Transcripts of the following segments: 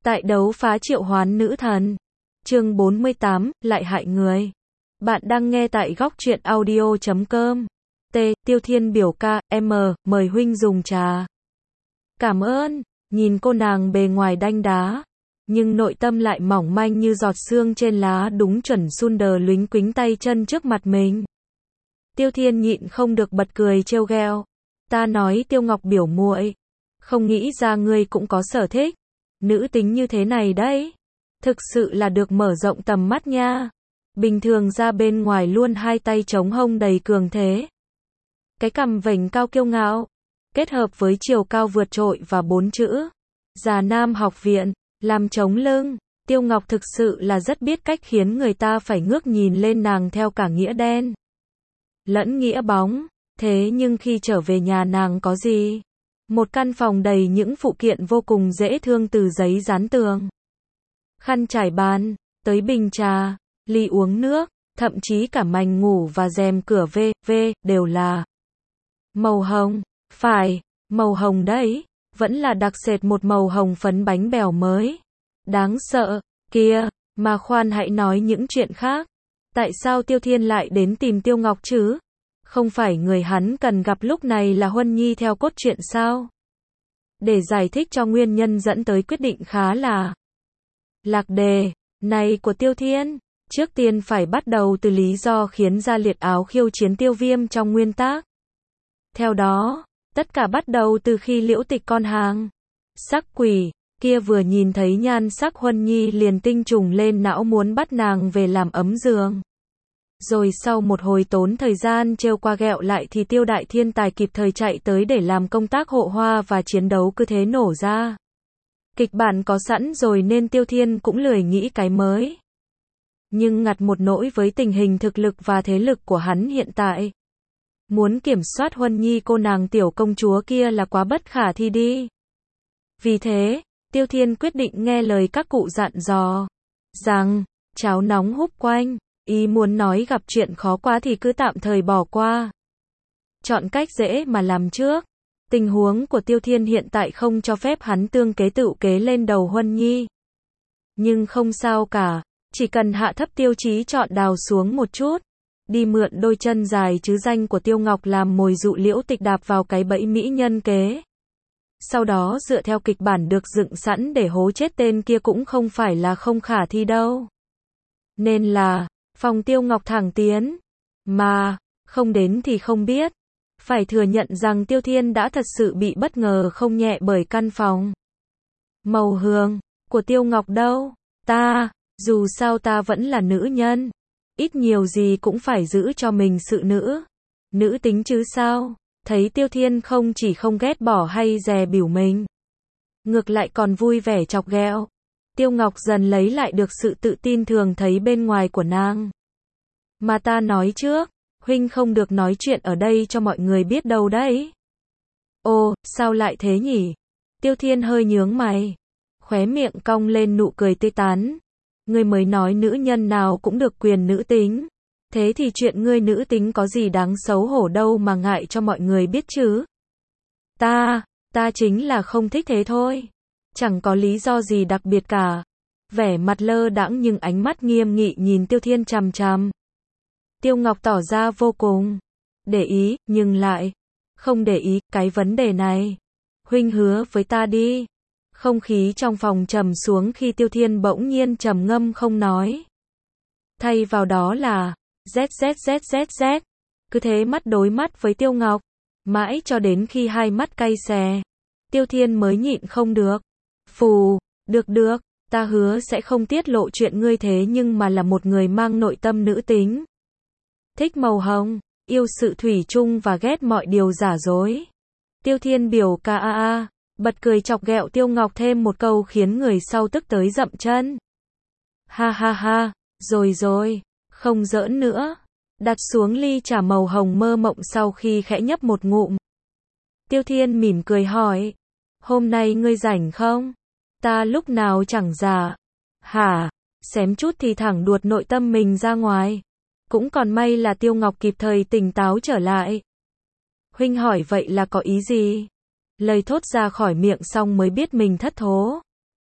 Tại đấu phá triệu hoán nữ thần. Chương 48, lại hại người. Bạn đang nghe tại góc truyện audio.com. T. Tiêu Thiên biểu ca, M. Mời huynh dùng trà. Cảm ơn. Nhìn cô nàng bề ngoài đanh đá, nhưng nội tâm lại mỏng manh như giọt sương trên lá, đúng chuẩn Sunder lính quính tay chân trước mặt mình. Tiêu Thiên nhịn không được bật cười trêu ghẹo. Ta nói Tiêu Ngọc biểu muội, không nghĩ ra ngươi cũng có sở thích nữ tính như thế này đấy. Thực sự là được mở rộng tầm mắt nha. Bình thường ra bên ngoài luôn hai tay chống hông đầy cường thế. Cái cằm vểnh cao kiêu ngạo, kết hợp với chiều cao vượt trội và 4 chữ Già Nam học viện làm chống lưng. Tiêu Ngọc thực sự là rất biết cách khiến người ta phải ngước nhìn lên nàng theo cả nghĩa đen lẫn nghĩa bóng. Thế nhưng khi trở về nhà nàng có gì? Một căn phòng đầy những phụ kiện vô cùng dễ thương, từ giấy dán tường, khăn trải bàn, tới bình trà, ly uống nước, thậm chí cả mành ngủ và rèm cửa đều là màu hồng. Phải, màu hồng đấy, vẫn là đặc sệt một màu hồng phấn bánh bèo mới. Đáng sợ, kia, mà khoan hãy nói những chuyện khác. Tại sao Tiêu Thiên lại đến tìm Tiêu Ngọc chứ? Không phải người hắn cần gặp lúc này là Huân Nhi theo cốt truyện sao? Để giải thích cho nguyên nhân dẫn tới quyết định khá là lạc đề này của Tiêu Thiên, trước tiên phải bắt đầu từ lý do khiến ra liệt áo khiêu chiến Tiêu Viêm trong nguyên tác. Theo đó, tất cả bắt đầu từ khi Liễu Tịch con hàng sắc quỷ kia vừa nhìn thấy nhan sắc Huân Nhi liền tinh trùng lên não muốn bắt nàng về làm ấm giường. Rồi sau một hồi tốn thời gian trêu qua ghẹo lại thì Tiêu đại thiên tài kịp thời chạy tới để làm công tác hộ hoa và chiến đấu cứ thế nổ ra. Kịch bản có sẵn rồi nên Tiêu Thiên cũng lười nghĩ cái mới. Nhưng ngặt một nỗi với tình hình thực lực và thế lực của hắn hiện tại, muốn kiểm soát Huân Nhi cô nàng tiểu công chúa kia là quá bất khả thi đi. Vì thế, Tiêu Thiên quyết định nghe lời các cụ dặn dò rằng cháo nóng húp quanh. Ý muốn nói gặp chuyện khó quá thì cứ tạm thời bỏ qua. Chọn cách dễ mà làm trước. Tình huống của Tiêu Thiên hiện tại không cho phép hắn tương kế tự kế lên đầu Huân Nhi. Nhưng không sao cả, chỉ cần hạ thấp tiêu chí chọn đào xuống một chút. Đi mượn đôi chân dài chứ danh của Tiêu Ngọc làm mồi dụ Liễu Tịch đạp vào cái bẫy mỹ nhân kế. Sau đó dựa theo kịch bản được dựng sẵn để hố chết tên kia cũng không phải là không khả thi đâu. Nên là phòng Tiêu Ngọc thẳng tiến, mà không đến thì không biết. Phải thừa nhận rằng Tiêu Thiên đã thật sự bị bất ngờ không nhẹ bởi căn phòng màu hương của Tiêu Ngọc đâu. Dù sao ta vẫn là nữ nhân, ít nhiều gì cũng phải giữ cho mình sự nữ tính chứ sao. Thấy Tiêu Thiên không chỉ không ghét bỏ hay dè bỉu mình, ngược lại còn vui vẻ chọc ghẹo, Tiêu Ngọc dần lấy lại được sự tự tin thường thấy bên ngoài của nàng. Mà ta nói trước, huynh không được nói chuyện ở đây cho mọi người biết đâu đấy. Ồ, sao lại thế nhỉ? Tiêu Thiên hơi nhướng mày, khóe miệng cong lên nụ cười tươi tắn. Ngươi mới nói nữ nhân nào cũng được quyền nữ tính. Thế thì chuyện ngươi nữ tính có gì đáng xấu hổ đâu mà ngại cho mọi người biết chứ? Ta chính là không thích thế thôi. Chẳng có lý do gì đặc biệt cả. Vẻ mặt lơ đãng nhưng ánh mắt nghiêm nghị nhìn Tiêu Thiên chằm chằm. Tiêu Ngọc tỏ ra vô cùng để ý, nhưng lại không để ý cái vấn đề này. Huynh hứa với ta đi. Không khí trong phòng trầm xuống khi Tiêu Thiên bỗng nhiên trầm ngâm không nói. Thay vào đó là z. Cứ thế mắt đối mắt với Tiêu Ngọc, mãi cho đến khi hai mắt cay xè, Tiêu Thiên mới nhịn không được. Phù, được, ta hứa sẽ không tiết lộ chuyện ngươi thế nhưng mà là một người mang nội tâm nữ tính. Thích màu hồng, yêu sự thủy chung và ghét mọi điều giả dối. Tiêu Thiên biểu ca bật cười chọc ghẹo Tiêu Ngọc thêm một câu khiến người sau tức tới dậm chân. Ha, rồi, không giỡn nữa. Đặt xuống ly trà màu hồng mơ mộng sau khi khẽ nhấp một ngụm, Tiêu Thiên mỉm cười hỏi, hôm nay ngươi rảnh không? Ta lúc nào chẳng già. Hả? Xém chút thì thẳng đuột nội tâm mình ra ngoài. Cũng còn may là Tiêu Ngọc kịp thời tỉnh táo trở lại. Huynh hỏi vậy là có ý gì? Lời thốt ra khỏi miệng xong mới biết mình thất thố.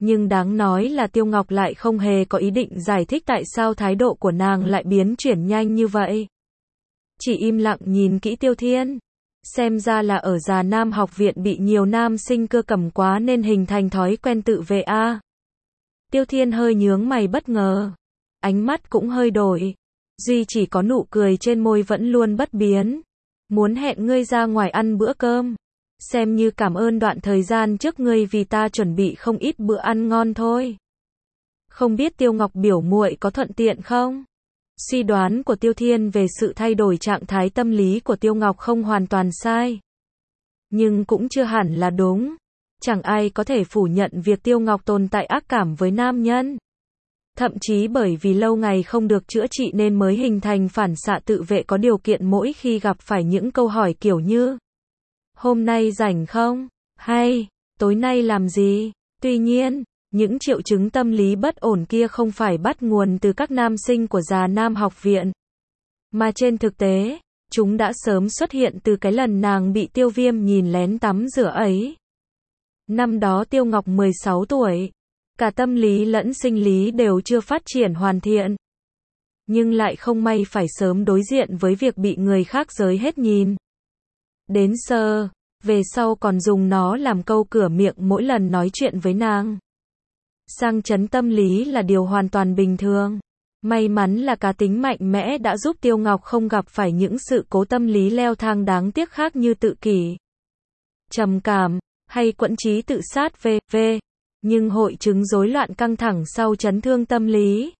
Nhưng đáng nói là Tiêu Ngọc lại không hề có ý định giải thích tại sao thái độ của nàng lại biến chuyển nhanh như vậy. Chỉ im lặng nhìn kỹ Tiêu Thiên. Xem ra là ở Già Nam học viện bị nhiều nam sinh cưa cầm quá nên hình thành thói quen tự vệ a. Tiêu Thiên hơi nhướng mày bất ngờ. Ánh mắt cũng hơi đổi. Duy chỉ có nụ cười trên môi vẫn luôn bất biến. Muốn hẹn ngươi ra ngoài ăn bữa cơm. Xem như cảm ơn đoạn thời gian trước ngươi vì ta chuẩn bị không ít bữa ăn ngon thôi. Không biết Tiêu Ngọc biểu muội có thuận tiện không? Suy đoán của Tiêu Thiên về sự thay đổi trạng thái tâm lý của Tiêu Ngọc không hoàn toàn sai. Nhưng cũng chưa hẳn là đúng. Chẳng ai có thể phủ nhận việc Tiêu Ngọc tồn tại ác cảm với nam nhân. Thậm chí bởi vì lâu ngày không được chữa trị nên mới hình thành phản xạ tự vệ có điều kiện mỗi khi gặp phải những câu hỏi kiểu như: hôm nay rảnh không? Hay, tối nay làm gì? Tuy nhiên, những triệu chứng tâm lý bất ổn kia không phải bắt nguồn từ các nam sinh của Già Nam học viện. Mà trên thực tế, chúng đã sớm xuất hiện từ cái lần nàng bị Tiêu Viêm nhìn lén tắm rửa ấy. Năm đó Tiêu Ngọc 16 tuổi. Cả tâm lý lẫn sinh lý đều chưa phát triển hoàn thiện. Nhưng lại không may phải sớm đối diện với việc bị người khác giới hết nhìn. Đến về sau còn dùng nó làm câu cửa miệng mỗi lần nói chuyện với nàng. Sang chấn tâm lý là điều hoàn toàn bình thường. May mắn là cá tính mạnh mẽ đã giúp Tiêu Ngọc không gặp phải những sự cố tâm lý leo thang đáng tiếc khác như tự kỷ, trầm cảm, hay quẫn trí tự sát v.v. Nhưng hội chứng rối loạn căng thẳng sau chấn thương tâm lý,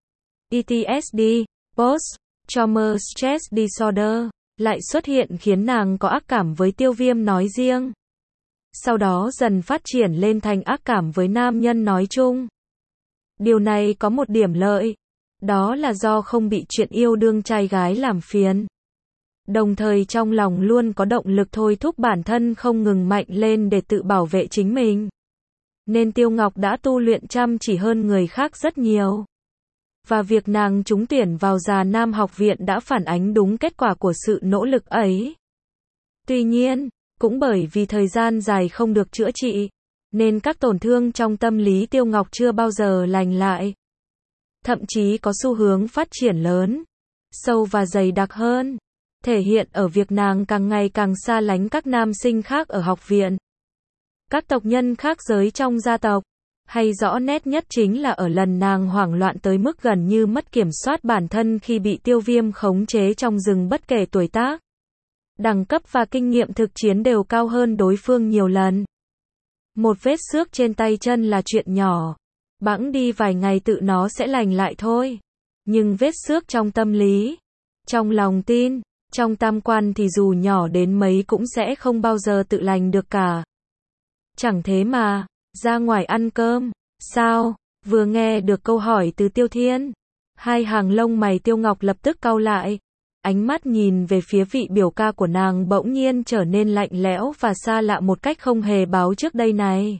PTSD, Post-Traumatic Stress Disorder, lại xuất hiện khiến nàng có ác cảm với Tiêu Viêm nói riêng. Sau đó dần phát triển lên thành ác cảm với nam nhân nói chung. Điều này có một điểm lợi. Đó là do không bị chuyện yêu đương trai gái làm phiền. Đồng thời trong lòng luôn có động lực thôi thúc bản thân không ngừng mạnh lên để tự bảo vệ chính mình. Nên Tiêu Ngọc đã tu luyện chăm chỉ hơn người khác rất nhiều. Và việc nàng trúng tuyển vào Già Nam học viện đã phản ánh đúng kết quả của sự nỗ lực ấy. Tuy nhiên, cũng bởi vì thời gian dài không được chữa trị, nên các tổn thương trong tâm lý Tiêu Ngọc chưa bao giờ lành lại. Thậm chí có xu hướng phát triển lớn, sâu và dày đặc hơn. Thể hiện ở việc nàng càng ngày càng xa lánh các nam sinh khác ở học viện. Các tộc nhân khác giới trong gia tộc. Hay rõ nét nhất chính là ở lần nàng hoảng loạn tới mức gần như mất kiểm soát bản thân khi bị Tiêu Viêm khống chế trong rừng bất kể tuổi tác. Đẳng cấp và kinh nghiệm thực chiến đều cao hơn đối phương nhiều lần. Một vết xước trên tay chân là chuyện nhỏ. Bẵng đi vài ngày tự nó sẽ lành lại thôi. Nhưng vết xước trong tâm lý, trong lòng tin, trong tam quan thì dù nhỏ đến mấy cũng sẽ không bao giờ tự lành được cả. Chẳng thế mà, ra ngoài ăn cơm, sao? Vừa nghe được câu hỏi từ Tiêu Thiên, hai hàng lông mày Tiêu Ngọc lập tức cau lại. Ánh mắt nhìn về phía vị biểu ca của nàng bỗng nhiên trở nên lạnh lẽo và xa lạ một cách không hề báo trước đây này.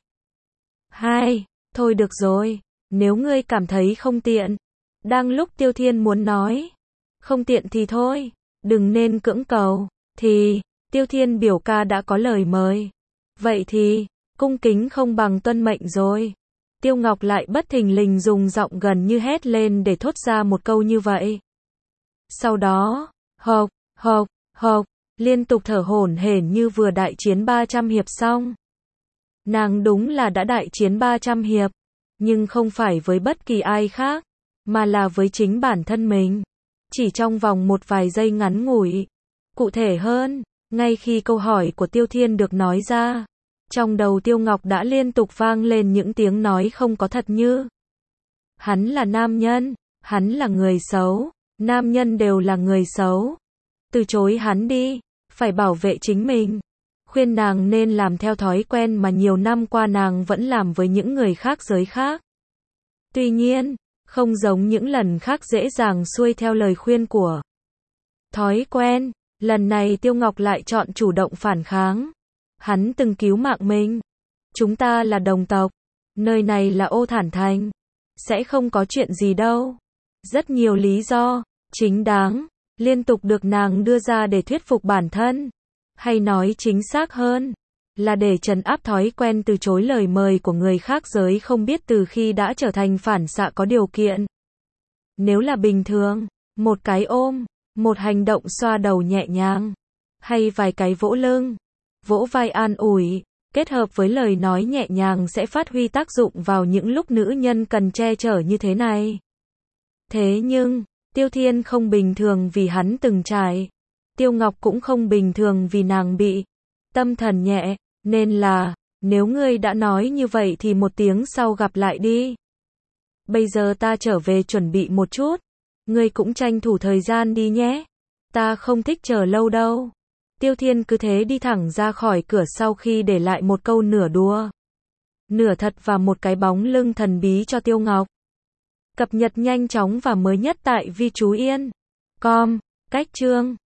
Thôi được rồi, nếu ngươi cảm thấy không tiện. Đang lúc Tiêu Thiên muốn nói, không tiện thì thôi, đừng nên cưỡng cầu, thì, Tiêu Thiên biểu ca đã có lời mời. Vậy thì, cung kính không bằng tuân mệnh rồi. Tiêu Ngọc lại bất thình lình dùng giọng gần như hét lên để thốt ra một câu như vậy. Sau đó, hộc, liên tục thở hổn hển như vừa đại chiến 300 hiệp xong. Nàng đúng là đã đại chiến 300 hiệp, nhưng không phải với bất kỳ ai khác, mà là với chính bản thân mình. Chỉ trong vòng một vài giây ngắn ngủi. Cụ thể hơn, ngay khi câu hỏi của Tiêu Thiên được nói ra, trong đầu Tiêu Ngọc đã liên tục vang lên những tiếng nói không có thật như: hắn là nam nhân, hắn là người xấu, nam nhân đều là người xấu. Từ chối hắn đi, phải bảo vệ chính mình. Khuyên nàng nên làm theo thói quen mà nhiều năm qua nàng vẫn làm với những người khác giới khác. Tuy nhiên, không giống những lần khác dễ dàng xuôi theo lời khuyên của thói quen, lần này Tiêu Ngọc lại chọn chủ động phản kháng. Hắn từng cứu mạng mình. Chúng ta là đồng tộc. Nơi này là Ô Thản Thành. Sẽ không có chuyện gì đâu. Rất nhiều lý do, chính đáng, liên tục được nàng đưa ra để thuyết phục bản thân. Hay nói chính xác hơn, là để trấn áp thói quen từ chối lời mời của người khác giới không biết từ khi đã trở thành phản xạ có điều kiện. Nếu là bình thường, một cái ôm, một hành động xoa đầu nhẹ nhàng, hay vài cái vỗ lưng, vỗ vai an ủi, kết hợp với lời nói nhẹ nhàng sẽ phát huy tác dụng vào những lúc nữ nhân cần che chở như thế này. Thế nhưng, Tiêu Thiên không bình thường vì hắn từng trải. Tiêu Ngọc cũng không bình thường vì nàng bị tâm thần nhẹ, nên là, nếu ngươi đã nói như vậy thì một tiếng sau gặp lại đi. Bây giờ ta trở về chuẩn bị một chút. Ngươi cũng tranh thủ thời gian đi nhé. Ta không thích chờ lâu đâu. Tiêu Thiên cứ thế đi thẳng ra khỏi cửa sau khi để lại một câu nửa đùa, nửa thật và một cái bóng lưng thần bí cho Tiêu Ngọc. Cập nhật nhanh chóng và mới nhất tại vi chú Yên.com, cách chương